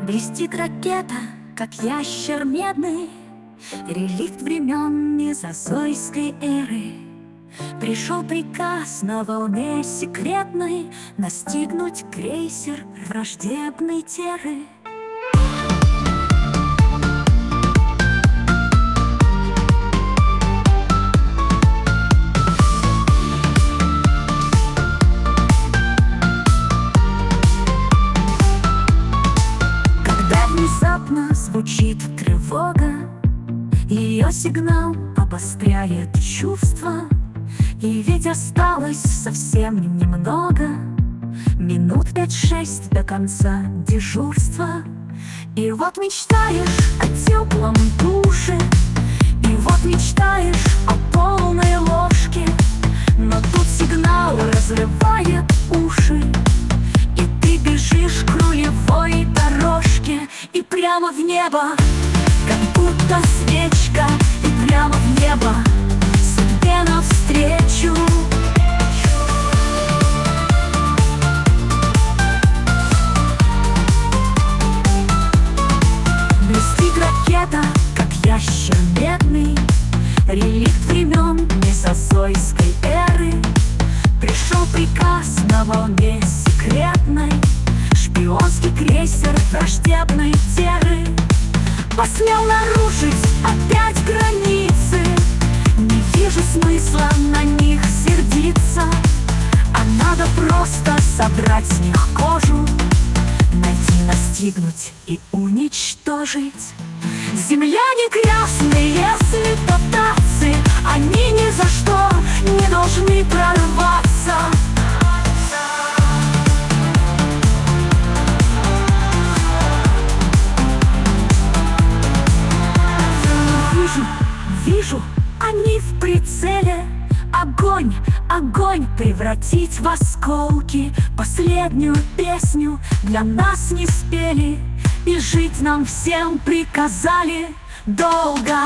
Блестит ракета, как ящер медный, реликт времен мезозойской эры. Пришел приказ на волне секретной настигнуть крейсер враждебной терры. Когда внезапно звучит тревога, ее сигнал обостряет чувства. И ведь осталось совсем немного, минут 5-6 до конца дежурства. И вот мечтаешь о теплом душе, и вот мечтаешь о полной ложке. Но тут сигнал разрывает уши, и ты бежишь к рулевой дорожке. И прямо в небо, как будто свечка, и прямо в небо судьбе навстречу. Блестит ракета, как ящер медный, реликт времен мезозойской эры. Пришел приказ на волне секретной, шпионский крейсер враждебной терры посмел нарушить опять границы. Не вижу смысла на них сердиться, а надо просто содрать с них кожу, найти, настигнуть и уничтожить. Земляне красные святотатцы, они ни за что не должны прорваться. Вижу, они в прицеле. Огонь, огонь превратить в осколки. Последнюю песню для нас не спели, и жить нам всем приказали долго.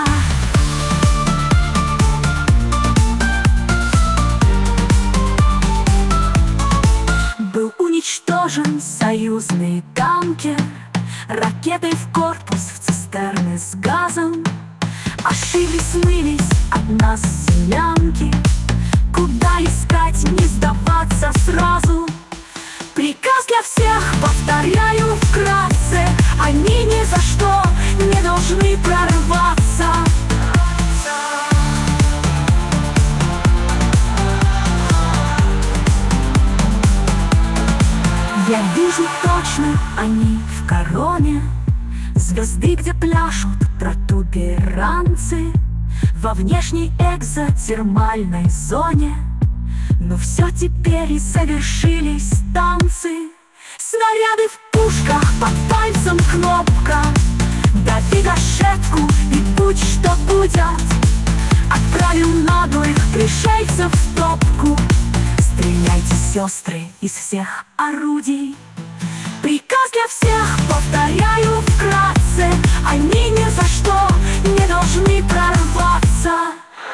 Был уничтожен союзный танкер, ракетой в корпус, в цистерны с газом. Ошиблись, смылись от нас землянки. Куда искать, не сдаваться сразу? Приказ для всех, повторяю вкратце, они ни за что не должны прорваться. Я вижу точно, они в короне, звезды, где пляшут протуберанцы, во внешней экзотермальной зоне. Но все теперь и завершились танцы. Снаряды в пушках, под пальцем кнопка. Дави гашетку и будь что будет. Отправим наглых пришельцев в топку. Стреляйте, сестры, из всех орудий. Приказ для всех, повторяю вкратце, они ни за что не должны прорваться.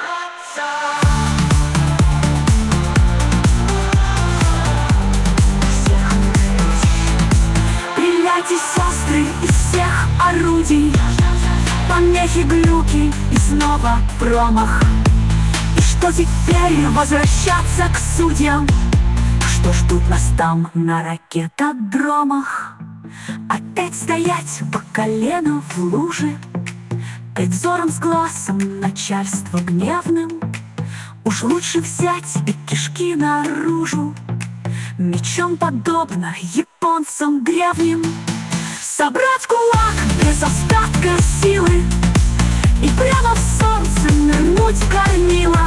Стреляйте, сестры, из всех орудий. Помехи, глюки и снова промах. И что теперь, возвращаться к судьям? Что ждут нас там на ракетодромах? Опять стоять по колено в луже, перед взором с глазом начальства гневным. Уж лучше взять и кишки наружу, мечом подобно японцам древним. Собрать кулак без остатка силы и прямо в солнце нырнуть в кормило.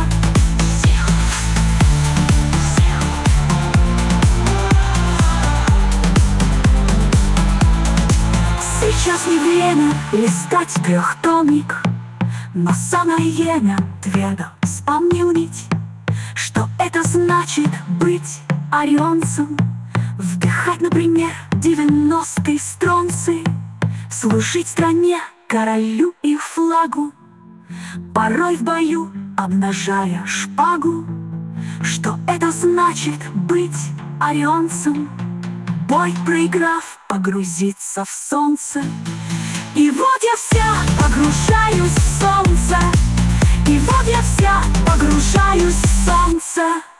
Сейчас не время листать трехтомник, но самое время твердо вспомнить, что это значит быть орионцем. Вдыхать, например, 90-е стронцы, служить стране, королю и флагу, порой в бою обнажая шпагу. Что это значит быть орионцем? бой проиграв, погрузиться в солнце. И вот я вся погружаюсь в солнце. И вот я вся погружаюсь в солнце.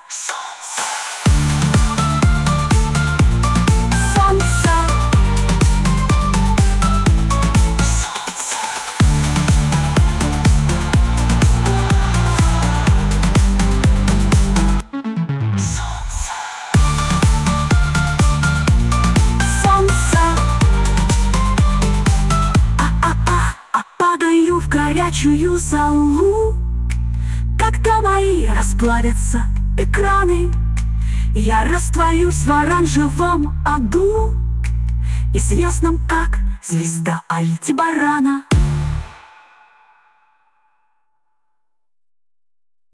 Падаю в горячую залу, когда мои расплавятся экраны. Я растворюсь в оранжевом аду, известном как звезда Альдебарана.